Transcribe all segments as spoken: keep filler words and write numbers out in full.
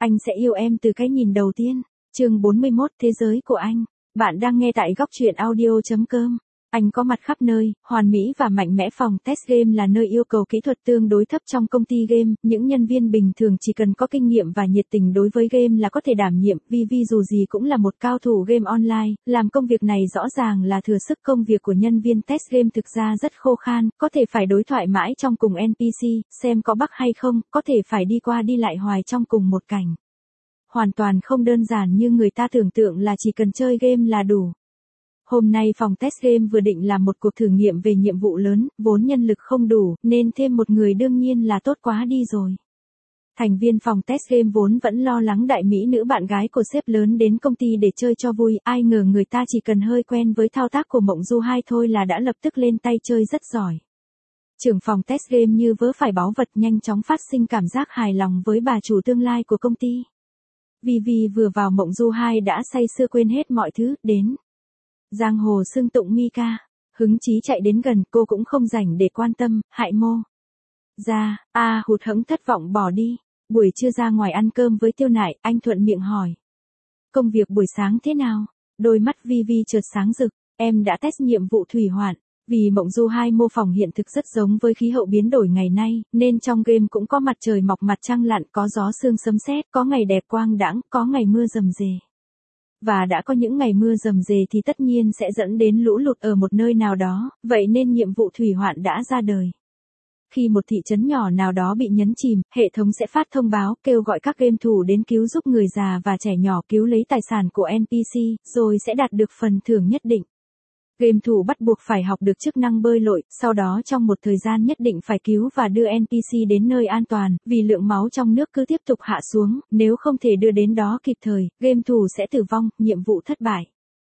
Anh sẽ yêu em từ cái nhìn đầu tiên. Chương bốn mươi mốt, Thế giới của anh. Bạn đang nghe tại góc truyện audio chấm com. Anh có mặt khắp nơi, hoàn mỹ và mạnh mẽ. Phòng test game là nơi yêu cầu kỹ thuật tương đối thấp trong công ty game, những nhân viên bình thường chỉ cần có kinh nghiệm và nhiệt tình đối với game là có thể đảm nhiệm. Vivi dù gì cũng là một cao thủ game online, làm công việc này rõ ràng là thừa sức. Công việc của nhân viên test game thực ra rất khô khan, có thể phải đối thoại mãi trong cùng en pê xê, xem có bug hay không, có thể phải đi qua đi lại hoài trong cùng một cảnh. Hoàn toàn không đơn giản như người ta tưởng tượng là chỉ cần chơi game là đủ. Hôm nay phòng test game vừa định làm một cuộc thử nghiệm về nhiệm vụ lớn, vốn nhân lực không đủ, nên thêm một người đương nhiên là tốt quá đi rồi. Thành viên phòng test game vốn vẫn lo lắng đại mỹ nữ bạn gái của sếp lớn đến công ty để chơi cho vui, ai ngờ người ta chỉ cần hơi quen với thao tác của Mộng Du hai thôi là đã lập tức lên tay chơi rất giỏi. Trưởng phòng test game như vớ phải báu vật, nhanh chóng phát sinh cảm giác hài lòng với bà chủ tương lai của công ty. Vivi vừa vào Mộng Du hai đã say sưa quên hết mọi thứ, đến giang hồ xưng tụng Mika, hứng chí chạy đến gần, cô cũng không rảnh để quan tâm, hại mô. Ra, a à, hụt hẫng thất vọng bỏ đi. Buổi trưa ra ngoài ăn cơm với Tiêu Nại, anh thuận miệng hỏi. Công việc buổi sáng thế nào? Đôi mắt Vivi chợt sáng rực, em đã test nhiệm vụ thủy hoạn. Vì Mộng Du hai mô phỏng hiện thực rất giống với khí hậu biến đổi ngày nay, nên trong game cũng có mặt trời mọc mặt trăng lặn, có gió sương sấm sét, có ngày đẹp quang đãng, có ngày mưa rầm rề. Và đã có những ngày mưa rầm rề thì tất nhiên sẽ dẫn đến lũ lụt ở một nơi nào đó, vậy nên nhiệm vụ thủy hoạn đã ra đời. Khi một thị trấn nhỏ nào đó bị nhấn chìm, hệ thống sẽ phát thông báo, kêu gọi các game thủ đến cứu giúp người già và trẻ nhỏ, cứu lấy tài sản của en pê xê, rồi sẽ đạt được phần thưởng nhất định. Game thủ bắt buộc phải học được chức năng bơi lội, sau đó trong một thời gian nhất định phải cứu và đưa en pê xê đến nơi an toàn, vì lượng máu trong nước cứ tiếp tục hạ xuống, nếu không thể đưa đến đó kịp thời, game thủ sẽ tử vong, nhiệm vụ thất bại.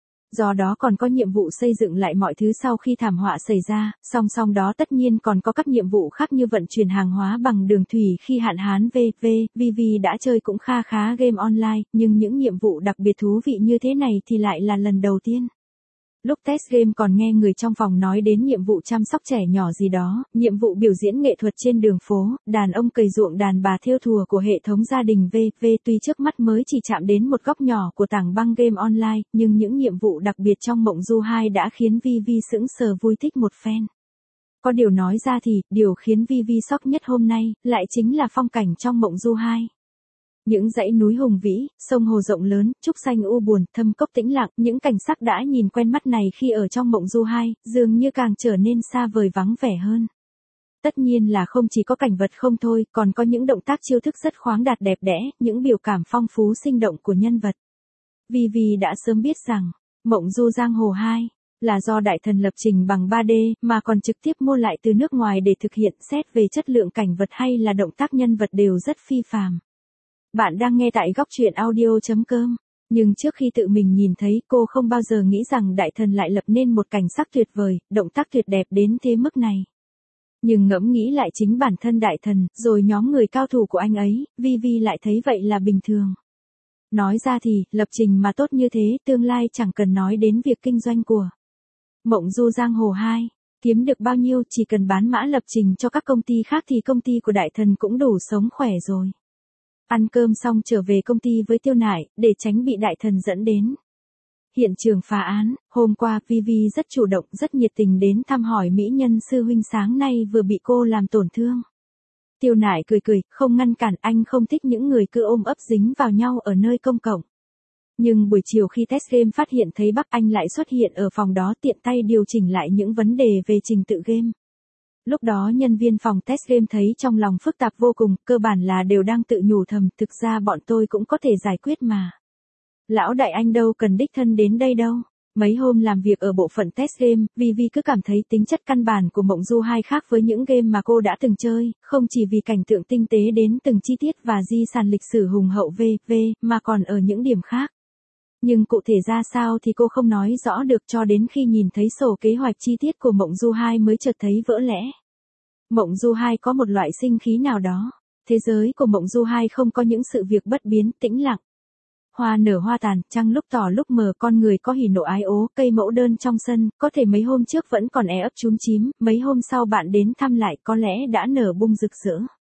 Do đó còn có nhiệm vụ xây dựng lại mọi thứ sau khi thảm họa xảy ra, song song đó tất nhiên còn có các nhiệm vụ khác như vận chuyển hàng hóa bằng đường thủy khi hạn hán vân vân. Vivi đã chơi cũng kha khá game online, nhưng những nhiệm vụ đặc biệt thú vị như thế này thì lại là lần đầu tiên. Lúc test game còn nghe người trong phòng nói đến nhiệm vụ chăm sóc trẻ nhỏ gì đó, nhiệm vụ biểu diễn nghệ thuật trên đường phố, đàn ông cày ruộng, đàn bà thêu thùa của hệ thống gia đình vân vân. Tuy trước mắt mới chỉ chạm đến một góc nhỏ của tảng băng game online, nhưng những nhiệm vụ đặc biệt trong Mộng Du hai đã khiến Vivi sững sờ vui thích một phen. Có điều nói ra thì, điều khiến Vivi sốc nhất hôm nay, lại chính là phong cảnh trong Mộng Du hai. Những dãy núi hùng vĩ, sông hồ rộng lớn, trúc xanh u buồn, thâm cốc tĩnh lặng, những cảnh sắc đã nhìn quen mắt này khi ở trong Mộng Du hai, dường như càng trở nên xa vời vắng vẻ hơn. Tất nhiên là không chỉ có cảnh vật không thôi, còn có những động tác chiêu thức rất khoáng đạt đẹp đẽ, những biểu cảm phong phú sinh động của nhân vật. Vivi đã sớm biết rằng, Mộng Du Giang Hồ hai là do Đại Thần lập trình bằng ba D, mà còn trực tiếp mua lại từ nước ngoài để thực hiện. Xét về chất lượng cảnh vật hay là động tác nhân vật đều rất phi phàm. Bạn đang nghe tại góc truyện audio chấm com. Nhưng trước khi tự mình nhìn thấy, cô không bao giờ nghĩ rằng Đại Thần lại lập nên một cảnh sắc tuyệt vời, động tác tuyệt đẹp đến thế mức này. Nhưng ngẫm nghĩ lại chính bản thân Đại Thần, rồi nhóm người cao thủ của anh ấy, Vivi lại thấy vậy là bình thường. Nói ra thì, lập trình mà tốt như thế, tương lai chẳng cần nói đến việc kinh doanh của Mộng Du Giang Hồ hai. Kiếm được bao nhiêu, chỉ cần bán mã lập trình cho các công ty khác thì công ty của Đại Thần cũng đủ sống khỏe rồi. Ăn cơm xong trở về công ty với Tiêu Nại, để tránh bị Đại Thần dẫn đến hiện trường phá án. Hôm qua Vivi rất chủ động, rất nhiệt tình đến thăm hỏi mỹ nhân sư huynh sáng nay vừa bị cô làm tổn thương. Tiêu Nại cười cười, không ngăn cản, anh không thích những người cứ ôm ấp dính vào nhau ở nơi công cộng. Nhưng buổi chiều khi test game phát hiện thấy bug, anh lại xuất hiện ở phòng đó, tiện tay điều chỉnh lại những vấn đề về trình tự game. Lúc đó nhân viên phòng test game thấy trong lòng phức tạp vô cùng, cơ bản là đều đang tự nhủ thầm, thực ra bọn tôi cũng có thể giải quyết mà. Lão đại anh đâu cần đích thân đến đây đâu. Mấy hôm làm việc ở bộ phận test game, Vivi cứ cảm thấy tính chất căn bản của Mộng Du hai khác với những game mà cô đã từng chơi, không chỉ vì cảnh tượng tinh tế đến từng chi tiết và di sản lịch sử hùng hậu vân vân, mà còn ở những điểm khác. Nhưng cụ thể ra sao thì cô không nói rõ được, cho đến khi nhìn thấy sổ kế hoạch chi tiết của Mộng Du hai mới chợt thấy vỡ lẽ. Mộng Du hai có một loại sinh khí nào đó. Thế giới của Mộng Du hai không có những sự việc bất biến, tĩnh lặng. Hoa nở hoa tàn, trăng lúc tỏ lúc mờ, con người có hỉ nộ ái ố, cây mẫu đơn trong sân, có thể mấy hôm trước vẫn còn é ấp chúm chím, mấy hôm sau bạn đến thăm lại có lẽ đã nở bung rực rỡ.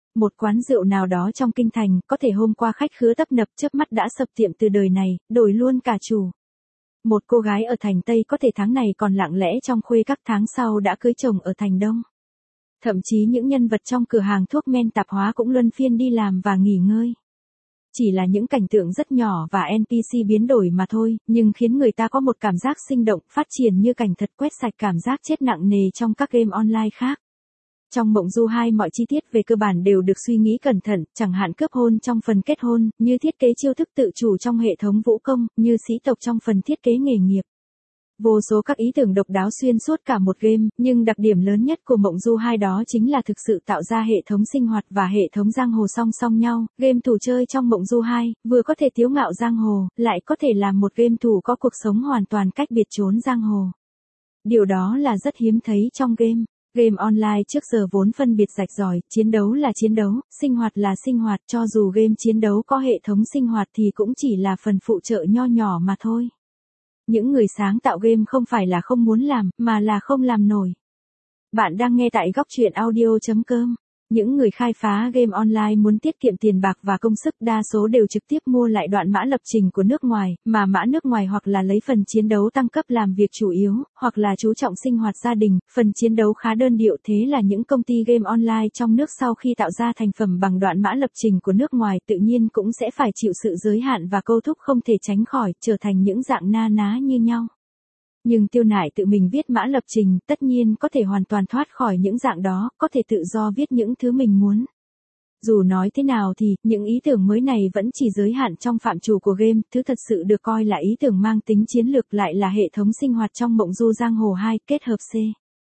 Một quán rượu nào đó trong kinh thành, có thể hôm qua khách khứa tấp nập chớp mắt đã sập tiệm từ đời này, đổi luôn cả chủ. Một cô gái ở thành Tây có thể tháng này còn lặng lẽ trong khuê các tháng sau đã cưới chồng ở thành Đông. Thậm chí những nhân vật trong cửa hàng thuốc men tạp hóa cũng luân phiên đi làm và nghỉ ngơi. Chỉ là những cảnh tượng rất nhỏ và en pê xê biến đổi mà thôi, nhưng khiến người ta có một cảm giác sinh động, phát triển như cảnh thật quét sạch cảm giác chết nặng nề trong các game online khác. Trong Mộng Du hai mọi chi tiết về cơ bản đều được suy nghĩ cẩn thận, chẳng hạn cướp hôn trong phần kết hôn, như thiết kế chiêu thức tự chủ trong hệ thống vũ công, như sĩ tộc trong phần thiết kế nghề nghiệp. Vô số các ý tưởng độc đáo xuyên suốt cả một game, nhưng đặc điểm lớn nhất của Mộng Du hai đó chính là thực sự tạo ra hệ thống sinh hoạt và hệ thống giang hồ song song nhau. Game thủ chơi trong Mộng Du hai, vừa có thể tiếu ngạo giang hồ, lại có thể làm một game thủ có cuộc sống hoàn toàn cách biệt trốn giang hồ. Điều đó là rất hiếm thấy trong game. Game online trước giờ vốn phân biệt rạch ròi, chiến đấu là chiến đấu, sinh hoạt là sinh hoạt, cho dù game chiến đấu có hệ thống sinh hoạt thì cũng chỉ là phần phụ trợ nho nhỏ mà thôi. Những người sáng tạo game không phải là không muốn làm, mà là không làm nổi. Bạn đang nghe tại góc truyện audio chấm com. Những người khai phá game online muốn tiết kiệm tiền bạc và công sức đa số đều trực tiếp mua lại đoạn mã lập trình của nước ngoài, mà mã nước ngoài hoặc là lấy phần chiến đấu tăng cấp làm việc chủ yếu, hoặc là chú trọng sinh hoạt gia đình, phần chiến đấu khá đơn điệu. Thế là những công ty game online trong nước sau khi tạo ra thành phẩm bằng đoạn mã lập trình của nước ngoài tự nhiên cũng sẽ phải chịu sự giới hạn và câu thúc không thể tránh khỏi, trở thành những dạng na ná như nhau. Nhưng Tiêu Nại tự mình viết mã lập trình, tất nhiên có thể hoàn toàn thoát khỏi những dạng đó, có thể tự do viết những thứ mình muốn. Dù nói thế nào thì, những ý tưởng mới này vẫn chỉ giới hạn trong phạm trù của game, thứ thật sự được coi là ý tưởng mang tính chiến lược lại là hệ thống sinh hoạt trong Mộng Du Giang Hồ hai, kết hợp C,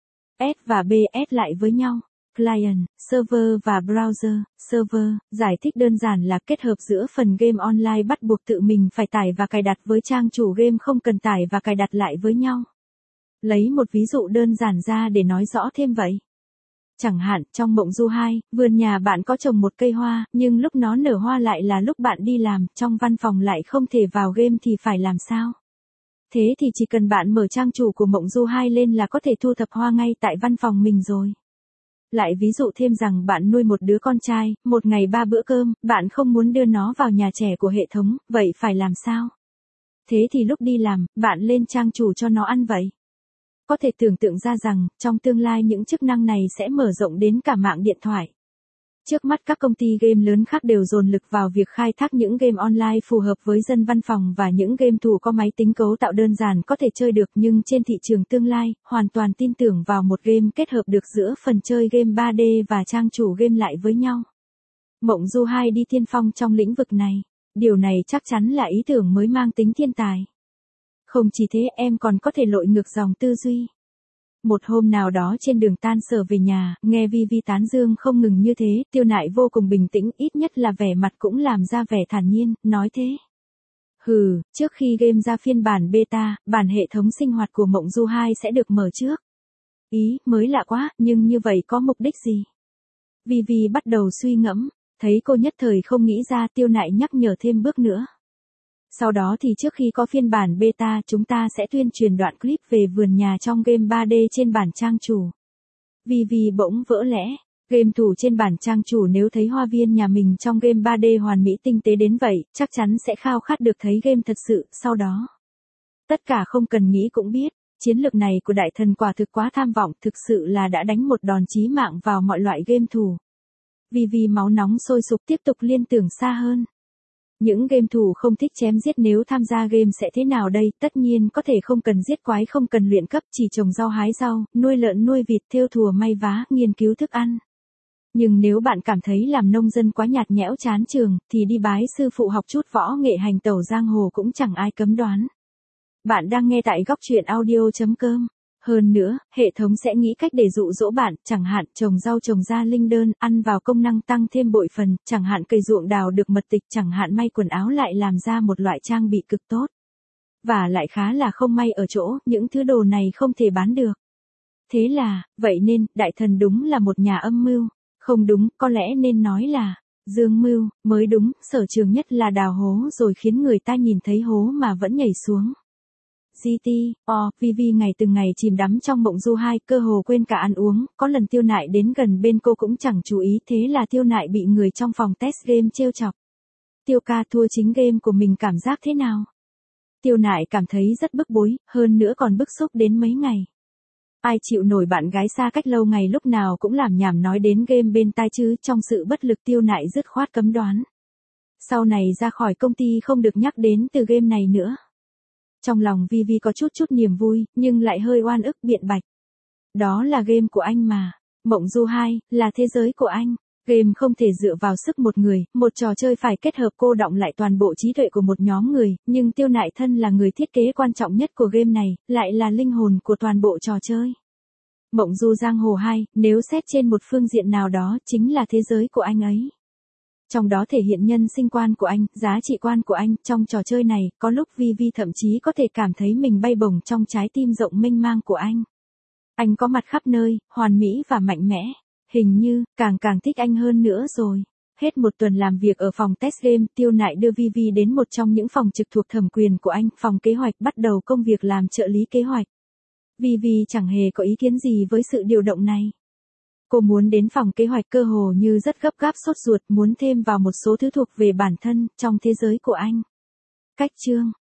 S và B S lại với nhau. Client, server và browser, server, giải thích đơn giản là kết hợp giữa phần game online bắt buộc tự mình phải tải và cài đặt với trang chủ game không cần tải và cài đặt lại với nhau. Lấy một ví dụ đơn giản ra để nói rõ thêm vậy. Chẳng hạn, trong Mộng Du hai, vườn nhà bạn có trồng một cây hoa, nhưng lúc nó nở hoa lại là lúc bạn đi làm, trong văn phòng lại không thể vào game thì phải làm sao? Thế thì chỉ cần bạn mở trang chủ của Mộng Du hai lên là có thể thu thập hoa ngay tại văn phòng mình rồi. Lại ví dụ thêm rằng bạn nuôi một đứa con trai, một ngày ba bữa cơm, bạn không muốn đưa nó vào nhà trẻ của hệ thống, vậy phải làm sao? Thế thì lúc đi làm, bạn lên trang chủ cho nó ăn vậy. Có thể tưởng tượng ra rằng, trong tương lai những chức năng này sẽ mở rộng đến cả mạng điện thoại. Trước mắt các công ty game lớn khác đều dồn lực vào việc khai thác những game online phù hợp với dân văn phòng và những game thủ có máy tính cấu tạo đơn giản có thể chơi được, nhưng trên thị trường tương lai, hoàn toàn tin tưởng vào một game kết hợp được giữa phần chơi game ba D và trang chủ game lại với nhau. Mộng Du hai đi tiên phong trong lĩnh vực này. Điều này chắc chắn là ý tưởng mới mang tính thiên tài. Không chỉ thế, em còn có thể lội ngược dòng tư duy. Một hôm nào đó trên đường tan sở về nhà, nghe Vi Vi tán dương không ngừng như thế, Tiêu Nại vô cùng bình tĩnh, ít nhất là vẻ mặt cũng làm ra vẻ thản nhiên, nói thế. Hừ, trước khi game ra phiên bản beta, bản hệ thống sinh hoạt của Mộng Du hai sẽ được mở trước. Ý, mới lạ quá, nhưng như vậy có mục đích gì? Vi Vi bắt đầu suy ngẫm, thấy cô nhất thời không nghĩ ra, Tiêu Nại nhắc nhở thêm bước nữa. Sau đó thì trước khi có phiên bản beta chúng ta sẽ tuyên truyền đoạn clip về vườn nhà trong game ba D trên bản trang chủ. Vi Vi bỗng vỡ lẽ, game thủ trên bản trang chủ nếu thấy hoa viên nhà mình trong game ba D hoàn mỹ tinh tế đến vậy, chắc chắn sẽ khao khát được thấy game thật sự, sau đó. Tất cả không cần nghĩ cũng biết, chiến lược này của đại thần quả thực quá tham vọng, thực sự là đã đánh một đòn chí mạng vào mọi loại game thủ. Vi Vi máu nóng sôi sục tiếp tục liên tưởng xa hơn. Những game thủ không thích chém giết nếu tham gia game sẽ thế nào đây? Tất nhiên có thể không cần giết quái, không cần luyện cấp, chỉ trồng rau hái rau, nuôi lợn nuôi vịt, thêu thùa may vá, nghiên cứu thức ăn. Nhưng nếu bạn cảm thấy làm nông dân quá nhạt nhẽo chán trường, thì đi bái sư phụ học chút võ nghệ hành tẩu giang hồ cũng chẳng ai cấm đoán. Bạn đang nghe tại góc truyện audio chấm com. Hơn nữa, hệ thống sẽ nghĩ cách để dụ dỗ bạn, chẳng hạn trồng rau trồng ra linh đơn, ăn vào công năng tăng thêm bội phần, chẳng hạn cây ruộng đào được mật tịch, chẳng hạn may quần áo lại làm ra một loại trang bị cực tốt. Và lại khá là không may ở chỗ, những thứ đồ này không thể bán được. Thế là, vậy nên, đại thần đúng là một nhà âm mưu. Không đúng, có lẽ nên nói là dương mưu, mới đúng, sở trường nhất là đào hố rồi khiến người ta nhìn thấy hố mà vẫn nhảy xuống. giê tê, o, Vivi ngày từng ngày chìm đắm trong mộng du hai, cơ hồ quên cả ăn uống, có lần Tiêu Nại đến gần bên cô cũng chẳng chú ý, thế là Tiêu Nại bị người trong phòng test game trêu chọc. Tiêu ca thua chính game của mình cảm giác thế nào? Tiêu Nại cảm thấy rất bức bối, hơn nữa còn bức xúc đến mấy ngày. Ai chịu nổi bạn gái xa cách lâu ngày lúc nào cũng làm nhảm nói đến game bên tai chứ, trong sự bất lực Tiêu Nại dứt khoát cấm đoán. Sau này ra khỏi công ty không được nhắc đến từ game này nữa. Trong lòng Vivi có chút chút niềm vui, nhưng lại hơi oan ức biện bạch. Đó là game của anh mà. Mộng du hai, là thế giới của anh. Game không thể dựa vào sức một người, một trò chơi phải kết hợp cô đọng lại toàn bộ trí tuệ của một nhóm người, nhưng Tiêu Nại thân là người thiết kế quan trọng nhất của game này, lại là linh hồn của toàn bộ trò chơi. Mộng du giang hồ hai, nếu xét trên một phương diện nào đó, chính là thế giới của anh ấy. Trong đó thể hiện nhân sinh quan của anh, giá trị quan của anh, trong trò chơi này, có lúc Vivi thậm chí có thể cảm thấy mình bay bổng trong trái tim rộng mênh mang của anh. Anh có mặt khắp nơi, hoàn mỹ và mạnh mẽ. Hình như, càng càng thích anh hơn nữa rồi. Hết một tuần làm việc ở phòng test game, Tiêu Nại đưa Vivi đến một trong những phòng trực thuộc thẩm quyền của anh, phòng kế hoạch, bắt đầu công việc làm trợ lý kế hoạch. Vivi chẳng hề có ý kiến gì với sự điều động này. Cô muốn đến phòng kế hoạch cơ hồ như rất gấp gáp sốt ruột, muốn thêm vào một số thứ thuộc về bản thân, trong thế giới của anh. Cách chương